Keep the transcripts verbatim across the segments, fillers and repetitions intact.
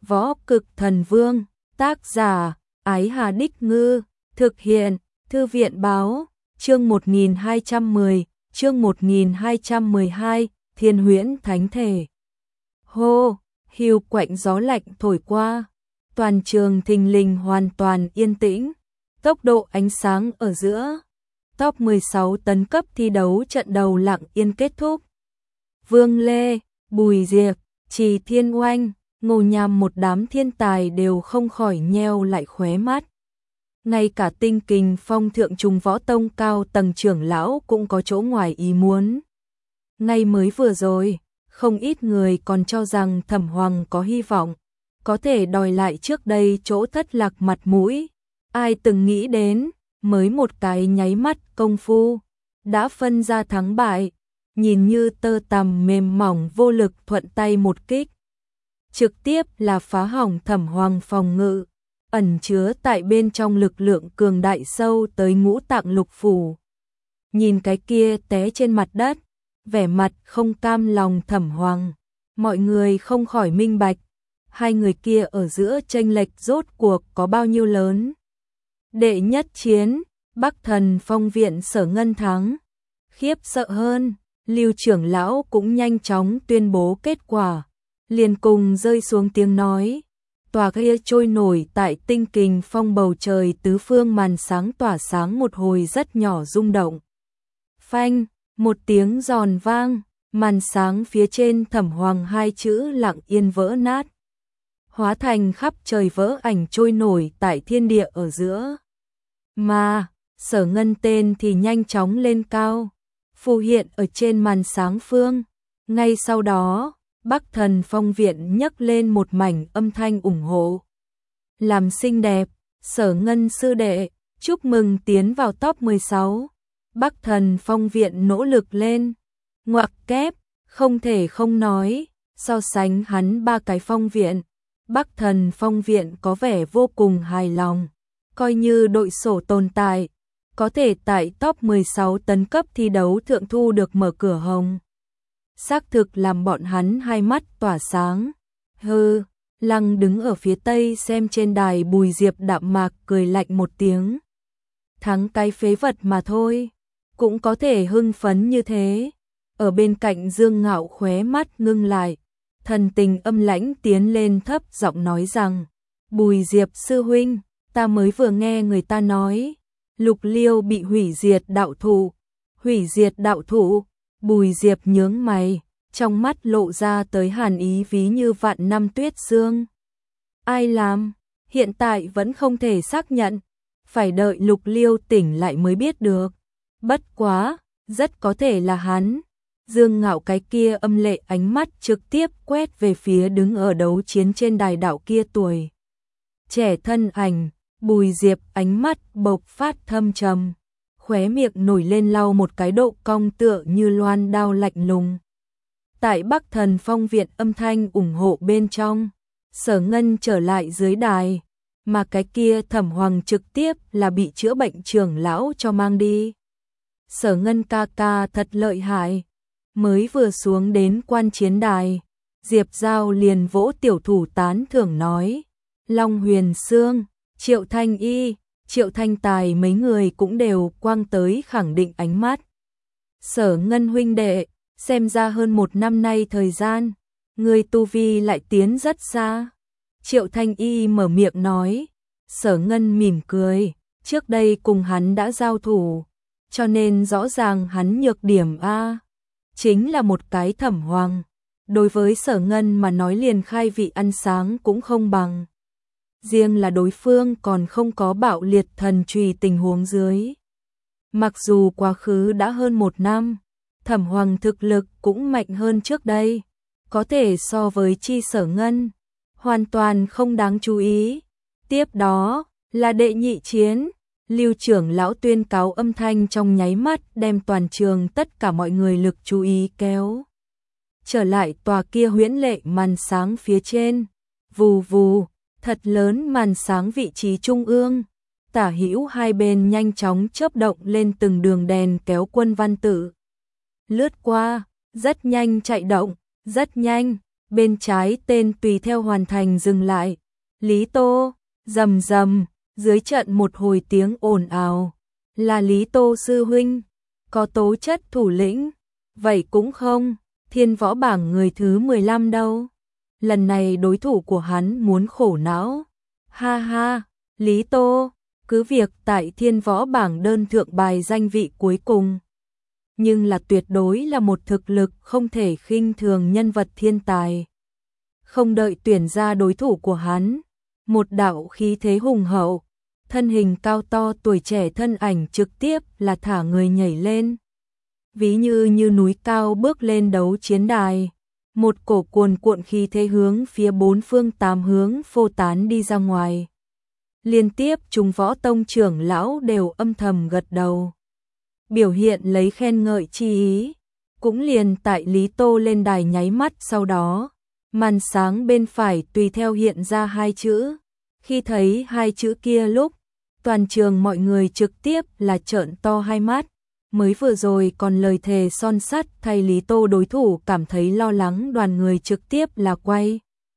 Võ Cực Thần Vương, tác giả, Ái Hà Đích Ngư, thực hiện, Thư viện Báo, chương một nghìn hai trăm mười, chương một nghìn hai trăm mười hai, Thiên Huyễn Thánh Thể. Hô, hiu quạnh gió lạnh thổi qua, toàn trường thình lình hoàn toàn yên tĩnh, tốc độ ánh sáng ở giữa. Top mười sáu tấn cấp thi đấu trận đầu lặng yên kết thúc. Vương Lê, Bùi Diệp, Trì Thiên Oanh, Ngô Nham một đám thiên tài đều không khỏi nheo lại khóe mắt. Ngay cả Tinh Kình Phong thượng trùng võ tông cao tầng trưởng lão cũng có chỗ ngoài ý muốn. Ngay mới vừa rồi, không ít người còn cho rằng Thẩm Hoàng có hy vọng, có thể đòi lại trước đây chỗ thất lạc mặt mũi. Ai từng nghĩ đến, mới một cái nháy mắt công phu, đã phân ra thắng bại, nhìn như tơ tằm mềm mỏng vô lực thuận tay một kích. Trực tiếp là phá hỏng Thẩm Hoàng phòng ngự, ẩn chứa tại bên trong lực lượng cường đại sâu tới ngũ tạng lục phủ. Nhìn cái kia té trên mặt đất, vẻ mặt không cam lòng Thẩm Hoàng, mọi người không khỏi minh bạch, hai người kia ở giữa chênh lệch rốt cuộc có bao nhiêu lớn. Đệ nhất chiến, Bắc Thần Phong viện Sở Ngân thắng. Khiếp sợ hơn, Lưu trưởng lão cũng nhanh chóng tuyên bố kết quả, liền cùng rơi xuống tiếng nói. Tòa kia trôi nổi tại Tinh Kình Phong bầu trời tứ phương màn sáng tỏa sáng một hồi rất nhỏ rung động. Phanh, một tiếng giòn vang, màn sáng phía trên Thẩm Hoàng hai chữ lặng yên vỡ nát, hóa thành khắp trời vỡ ảnh trôi nổi tại thiên địa ở giữa. Mà, Sở Ngân tên thì nhanh chóng lên cao, phù hiện ở trên màn sáng phương. Ngay sau đó, Bắc Thần Phong viện nhấc lên một mảnh âm thanh ủng hộ. Làm xinh đẹp, Sở Ngân sư đệ, chúc mừng tiến vào top mười sáu. Bắc Thần Phong viện nỗ lực lên. Ngoặc kép, không thể không nói, so sánh hắn ba cái phong viện, Bắc Thần Phong viện có vẻ vô cùng hài lòng. Coi như đội sổ tồn tại, có thể tại top mười sáu tấn cấp thi đấu thượng thu được mở cửa hồng. Xác thực làm bọn hắn hai mắt tỏa sáng. Hừ, Lăng đứng ở phía tây xem trên đài Bùi Diệp đạm mạc cười lạnh một tiếng. Thắng cái phế vật mà thôi, cũng có thể hưng phấn như thế. Ở bên cạnh Dương Ngạo khóe mắt ngưng lại, thần tình âm lãnh tiến lên thấp giọng nói rằng, Bùi Diệp sư huynh, ta mới vừa nghe người ta nói, Lục Liêu bị hủy diệt đạo thủ. Hủy diệt đạo thủ? Bùi Diệp nhướng mày, trong mắt lộ ra tới hàn ý ví như vạn năm tuyết sương. Ai làm? Hiện tại vẫn không thể xác nhận, phải đợi Lục Liêu tỉnh lại mới biết được. Bất quá, rất có thể là hắn. Dương Ngạo cái kia âm lệ ánh mắt trực tiếp quét về phía đứng ở đấu chiến trên đài đạo kia tuổi trẻ thân ảnh. Bùi Diệp ánh mắt bộc phát thâm trầm, khóe miệng nổi lên lau một cái độ cong tựa như loan đao lạnh lùng. Tại Bắc Thần Phong viện âm thanh ủng hộ bên trong, Sở Ngân trở lại dưới đài, mà cái kia Thẩm Hoàng trực tiếp là bị chữa bệnh trưởng lão cho mang đi. Sở Ngân ca ca thật lợi hại, mới vừa xuống đến quan chiến đài, Diệp Giao liền vỗ tiểu thủ tán thưởng nói, Long Huyền Sương, Triệu Thanh Y, Triệu Thanh Tài mấy người cũng đều quang tới khẳng định ánh mắt. Sở Ngân huynh đệ, xem ra hơn một năm nay thời gian, người tu vi lại tiến rất xa. Triệu Thanh Y mở miệng nói. Sở Ngân mỉm cười, trước đây cùng hắn đã giao thủ, cho nên rõ ràng hắn nhược điểm A, chính là một cái Thẩm Hoàng. Đối với Sở Ngân mà nói liền khai vị ăn sáng cũng không bằng. Riêng là đối phương còn không có bạo liệt thần chùy tình huống dưới. Mặc dù quá khứ đã hơn một năm, Thẩm Hoàng thực lực cũng mạnh hơn trước đây, có thể so với chi Sở Ngân, hoàn toàn không đáng chú ý. Tiếp đó là đệ nhị chiến, Lưu trưởng lão tuyên cáo âm thanh trong nháy mắt đem toàn trường tất cả mọi người lực chú ý kéo trở lại tòa kia huyễn lệ màn sáng phía trên. Vù vù, thật lớn màn sáng vị trí trung ương, tả hữu hai bên nhanh chóng chớp động lên từng đường đèn kéo quân văn tự. Lướt qua, rất nhanh chạy động, rất nhanh, bên trái tên tùy theo hoàn thành dừng lại. Lý Tô, rầm rầm, dưới trận một hồi tiếng ồn ào. Là Lý Tô sư huynh, có tố chất thủ lĩnh. Vậy cũng không, thiên võ bảng người thứ mười lăm đâu. Lần này đối thủ của hắn muốn khổ não. Ha ha, Lý Tô, cứ việc tại thiên võ bảng đơn thượng bài danh vị cuối cùng. Nhưng là tuyệt đối là một thực lực không thể khinh thường nhân vật thiên tài. Không đợi tuyển ra đối thủ của hắn, một đạo khí thế hùng hậu, thân hình cao to tuổi trẻ thân ảnh trực tiếp là thả người nhảy lên. Ví như như núi cao bước lên đấu chiến đài, một cổ cuồn cuộn khí thế hướng phía bốn phương tám hướng phô tán đi ra ngoài. Liên tiếp chúng võ tông trưởng lão đều âm thầm gật đầu. Biểu hiện lấy khen ngợi chi ý, cũng liền tại Lý Tô lên đài nháy mắt sau đó, màn sáng bên phải tùy theo hiện ra hai chữ. Khi thấy hai chữ kia lúc, toàn trường mọi người trực tiếp là trợn to hai mắt. Mới vừa rồi còn lời thề son sắt thay Lý Tô đối thủ cảm thấy lo lắng, đoàn người trực tiếp là quay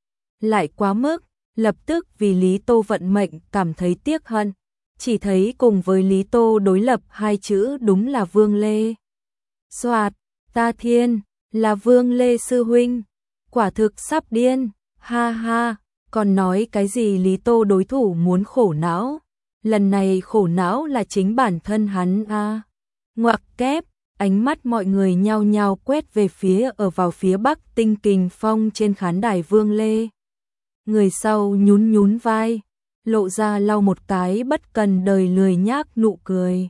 lại quá mức, lập tức vì Lý Tô vận mệnh cảm thấy tiếc hận. Chỉ thấy cùng với Lý Tô đối lập hai chữ đúng là Vương Lê. Soạt, ta thiên, là Vương Lê sư huynh, quả thực sắp điên, ha ha, còn nói cái gì Lý Tô đối thủ muốn khổ não, lần này khổ não là chính bản thân hắn a. À. Ngoặc kép, ánh mắt mọi người nhao nhao quét về phía ở vào phía bắc Tinh Kình Phong trên khán đài Vương Lê. Người sau nhún nhún vai, lộ ra lau một cái bất cần đời lười nhác nụ cười.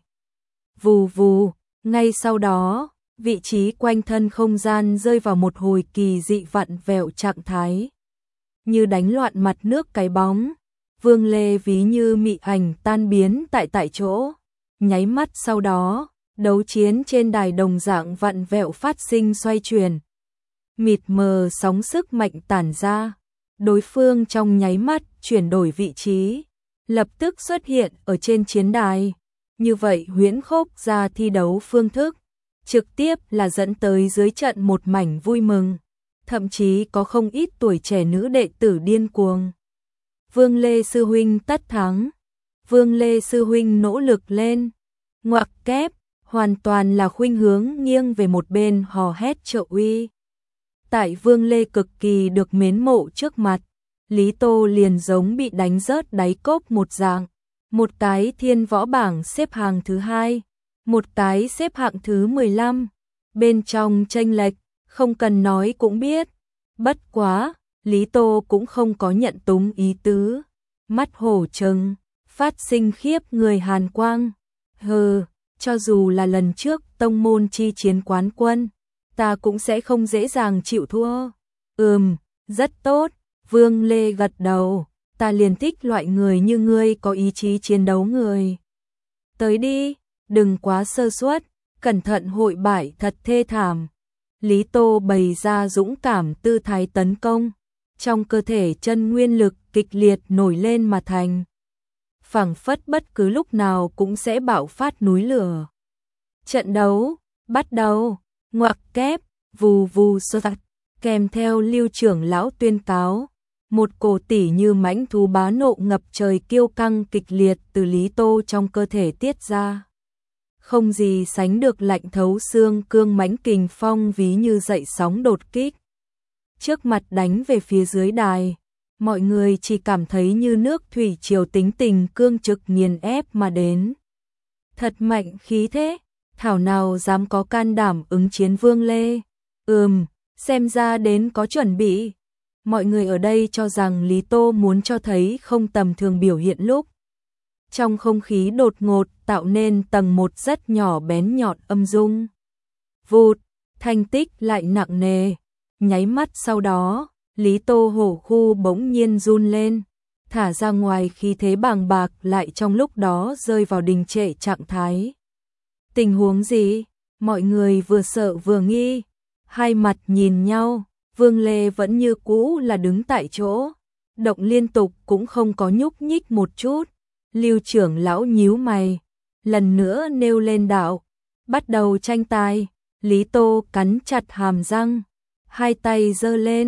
Vù vù, ngay sau đó, vị trí quanh thân không gian rơi vào một hồi kỳ dị vặn vẹo trạng thái. Như đánh loạn mặt nước cái bóng, Vương Lê ví như mị ảnh tan biến tại tại chỗ. Nháy mắt sau đó, đấu chiến trên đài đồng dạng vặn vẹo phát sinh xoay chuyển. Mịt mờ sóng sức mạnh tản ra. Đối phương trong nháy mắt chuyển đổi vị trí, lập tức xuất hiện ở trên chiến đài. Như vậy huyễn khốc ra thi đấu phương thức, trực tiếp là dẫn tới dưới trận một mảnh vui mừng, thậm chí có không ít tuổi trẻ nữ đệ tử điên cuồng. Vương Lê sư huynh tất thắng, Vương Lê sư huynh nỗ lực lên, ngoặc kép, hoàn toàn là khuynh hướng nghiêng về một bên hò hét trợ uy. Tại Vương Lê cực kỳ được mến mộ trước mặt, Lý Tô liền giống bị đánh rớt đáy cốc một dạng. Một cái thiên võ bảng xếp hạng thứ hai, một cái xếp hạng thứ mười lăm. Bên trong chênh lệch, không cần nói cũng biết. Bất quá, Lý Tô cũng không có nhận túng ý tứ. Mắt hổ trừng, phát sinh khiếp người hàn quang. Hừ, cho dù là lần trước tông môn chi chiến quán quân, ta cũng sẽ không dễ dàng chịu thua. Ừm, rất tốt, Vương Lê gật đầu, ta liền thích loại người như ngươi có ý chí chiến đấu người. Tới đi, đừng quá sơ suất, cẩn thận hội bại thật thê thảm. Lý Tô bày ra dũng cảm tư thái tấn công, trong cơ thể chân nguyên lực kịch liệt nổi lên mà thành. Phảng phất bất cứ lúc nào cũng sẽ bạo phát núi lửa. Trận đấu, bắt đầu. Ngoặc kép, vù vù sơ tạch, kèm theo Lưu trưởng lão tuyên cáo, một cổ tỉ như mãnh thú bá nộ ngập trời kiêu căng kịch liệt từ Lý Tô trong cơ thể tiết ra. Không gì sánh được lạnh thấu xương cương mãnh kình phong ví như dậy sóng đột kích. Trước mặt đánh về phía dưới đài, mọi người chỉ cảm thấy như nước thủy triều tính tình cương trực nghiền ép mà đến. Thật mạnh khí thế. Thảo nào dám có can đảm ứng chiến Vương Lê. Ừm, xem ra đến có chuẩn bị. Mọi người ở đây cho rằng Lý Tô muốn cho thấy không tầm thường biểu hiện lúc. Trong không khí đột ngột tạo nên tầng một rất nhỏ bén nhọn âm dung. Vụt, thanh tích lại nặng nề. Nháy mắt sau đó, Lý Tô hổ khu bỗng nhiên run lên. Thả ra ngoài khí thế bàng bạc lại trong lúc đó rơi vào đình trệ trạng thái. Tình huống gì? Mọi người vừa sợ vừa nghi, hai mặt nhìn nhau, Vương Lê vẫn như cũ là đứng tại chỗ, động liên tục cũng không có nhúc nhích một chút. Lưu trưởng lão nhíu mày, lần nữa nêu lên đạo, bắt đầu tranh tài. Lý Tô cắn chặt hàm răng, hai tay giơ lên,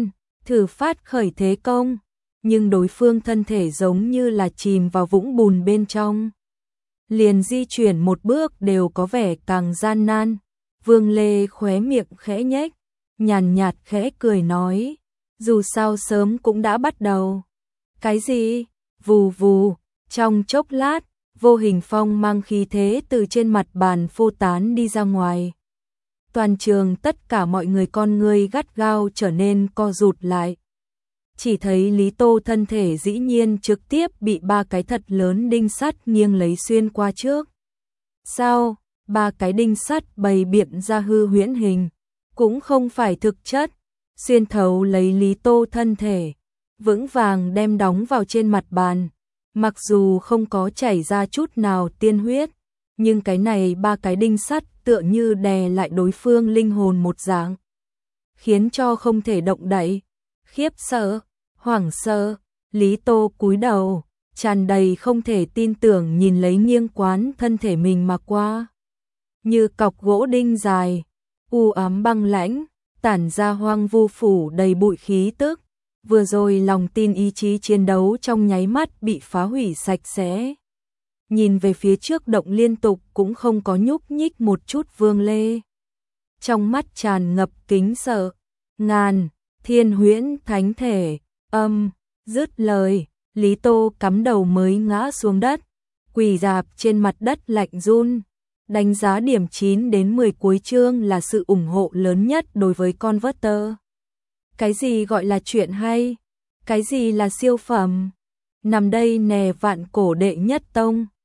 thử phát khởi thế công, nhưng đối phương thân thể giống như là chìm vào vũng bùn bên trong. Liền di chuyển một bước đều có vẻ càng gian nan. Vương Lê khóe miệng khẽ nhếch, nhàn nhạt khẽ cười nói, dù sao sớm cũng đã bắt đầu. Cái gì? Vù vù, trong chốc lát, vô hình phong mang khí thế từ trên mặt bàn phô tán đi ra ngoài. Toàn trường tất cả mọi người con ngươi gắt gao trở nên co rụt lại. Chỉ thấy Lý Tô thân thể dĩ nhiên trực tiếp bị ba cái thật lớn đinh sắt nghiêng lấy xuyên qua trước. Sao? Ba cái đinh sắt bày biện ra hư huyễn hình, cũng không phải thực chất, xuyên thấu lấy Lý Tô thân thể, vững vàng đem đóng vào trên mặt bàn. Mặc dù không có chảy ra chút nào tiên huyết, nhưng cái này ba cái đinh sắt tựa như đè lại đối phương linh hồn một dạng, khiến cho không thể động đậy. Khiếp sợ, hoảng sợ, Lý Tô cúi đầu, tràn đầy không thể tin tưởng nhìn lấy nghiêng quán thân thể mình mà qua. Như cọc gỗ đinh dài, u ám băng lãnh, tản ra hoang vu phủ đầy bụi khí tức. Vừa rồi lòng tin ý chí chiến đấu trong nháy mắt bị phá hủy sạch sẽ. Nhìn về phía trước động liên tục cũng không có nhúc nhích một chút Vương Lê. Trong mắt tràn ngập kính sợ, ngàn, thiên huyễn thánh thể, âm, dứt lời, Lý Tô cắm đầu mới ngã xuống đất, quỳ rạp trên mặt đất lạnh run. Đánh giá điểm chín đến mười cuối chương là sự ủng hộ lớn nhất đối với Converter. Cái gì gọi là chuyện hay? Cái gì là siêu phẩm? Nằm đây nè vạn cổ đệ nhất tông.